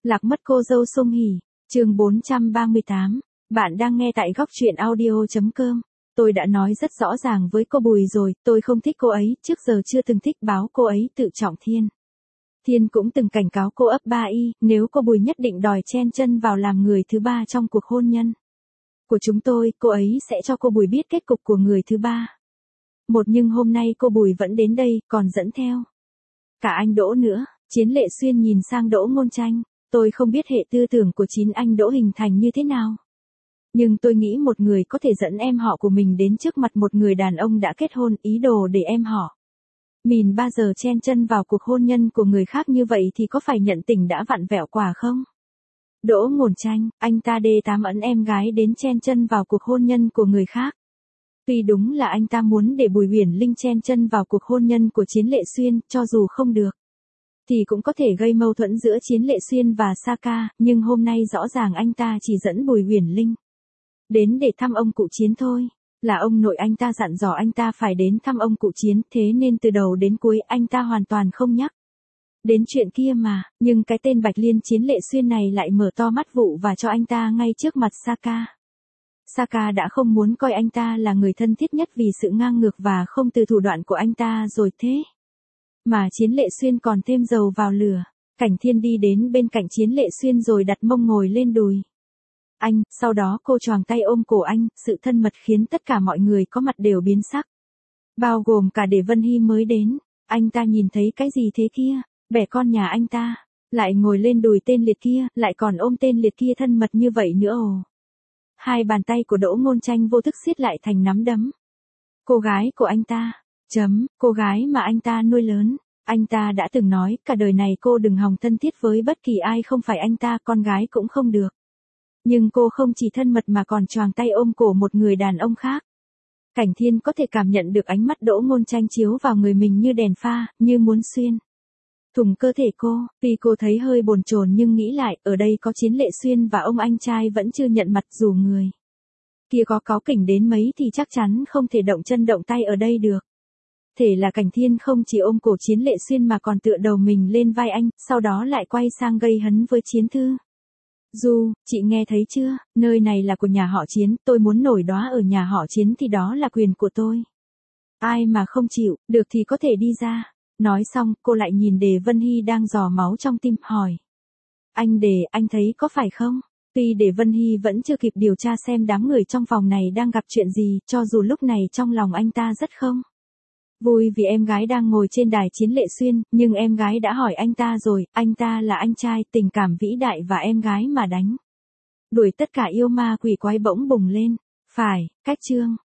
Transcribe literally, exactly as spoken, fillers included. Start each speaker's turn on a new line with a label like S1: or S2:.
S1: Lạc mất cô dâu Song Hỷ, chương bốn trăm ba mươi tám. Bạn đang nghe tại góc truyện audio chấm com. Tôi đã nói rất rõ ràng với cô Bùi rồi, tôi không thích cô ấy, trước giờ chưa từng thích báo cô ấy tự trọng Thiên. Thiên cũng từng cảnh cáo cô ấp ba y, nếu cô Bùi nhất định đòi chen chân vào làm người thứ ba trong cuộc hôn nhân của chúng tôi, cô ấy sẽ cho cô Bùi biết kết cục của người thứ ba. Một nhưng hôm nay cô Bùi vẫn đến đây, còn dẫn theo cả anh Đỗ nữa. Chiến Lệ Xuyên nhìn sang Đỗ Ngôn Tranh, tôi không biết hệ tư tưởng của chín anh Đỗ hình thành như thế nào. Nhưng tôi nghĩ một người có thể dẫn em họ của mình đến trước mặt một người đàn ông đã kết hôn, ý đồ để em họ mình bao giờ chen chân vào cuộc hôn nhân của người khác như vậy thì có phải nhận tình đã vặn vẹo quả không? Đỗ Ngôn Tranh, anh ta đê tám ẩn em gái đến chen chân vào cuộc hôn nhân của người khác. Tuy đúng là anh ta muốn để Bùi Uyển Linh chen chân vào cuộc hôn nhân của Chiến Lệ Xuyên, cho dù không được thì cũng có thể gây mâu thuẫn giữa Chiến Lệ Xuyên và Saka, nhưng hôm nay rõ ràng anh ta chỉ dẫn Bùi Uyển Linh đến để thăm ông cụ Chiến thôi. Là ông nội anh ta dặn dò anh ta phải đến thăm ông cụ Chiến, thế nên từ đầu đến cuối anh ta hoàn toàn không nhắc đến chuyện kia mà, nhưng cái tên Bạch Liên Chiến Lệ Xuyên này lại mở to mắt vụ và cho anh ta ngay trước mặt Saka. Saka đã không muốn coi anh ta là người thân thiết nhất vì sự ngang ngược và không từ thủ đoạn của anh ta rồi thế mà Chiến Lệ Xuyên còn thêm dầu vào lửa. Cảnh Thiên đi đến bên cạnh Chiến Lệ Xuyên rồi đặt mông ngồi lên đùi anh, sau đó cô choàng tay ôm cổ anh, sự thân mật khiến tất cả mọi người có mặt đều biến sắc. Bao gồm cả Để Vân Hy mới đến. Anh ta nhìn thấy cái gì thế kia? Bẻ con nhà anh ta, lại ngồi lên đùi tên liệt kia, lại còn ôm tên liệt kia thân mật như vậy nữa ồ. Hai bàn tay của Đỗ Ngôn Tranh vô thức siết lại thành nắm đấm. Cô gái của anh ta, chấm, cô gái mà anh ta nuôi lớn. Anh ta đã từng nói, cả đời này cô đừng hòng thân thiết với bất kỳ ai không phải anh ta, con gái cũng không được. Nhưng cô không chỉ thân mật mà còn choàng tay ôm cổ một người đàn ông khác. Cảnh Thiên có thể cảm nhận được ánh mắt Đỗ Ngôn Tranh chiếu vào người mình như đèn pha, như muốn xuyên thủng cơ thể cô. Tuy cô thấy hơi bồn chồn nhưng nghĩ lại, ở đây có Chiến Lệ Xuyên và ông anh trai vẫn chưa nhận mặt, dù người kia có cáu kỉnh đến mấy thì chắc chắn không thể động chân động tay ở đây được. Thể là Cảnh Thiên không chỉ ôm cổ Chiến Lệ Xuyên mà còn tựa đầu mình lên vai anh, sau đó lại quay sang gây hấn với Chiến Thư. Du, chị nghe thấy chưa, nơi này là của nhà họ Chiến, tôi muốn nổi đóa ở nhà họ Chiến thì đó là quyền của tôi. Ai mà không chịu, được thì có thể đi ra. Nói xong, cô lại nhìn Đề Vân Hy đang rò máu trong tim, hỏi. Anh Đề, anh thấy có phải không? Tuy Đề Vân Hy vẫn chưa kịp điều tra xem đám người trong phòng này đang gặp chuyện gì, cho dù lúc này trong lòng anh ta rất không vui vì em gái đang ngồi trên đài Chiến Lệ Xuyên, nhưng em gái đã hỏi anh ta rồi, anh ta là anh trai, tình cảm vĩ đại và em gái mà đánh đuổi tất cả yêu ma quỷ quái bỗng bùng lên. Phải, cách chương.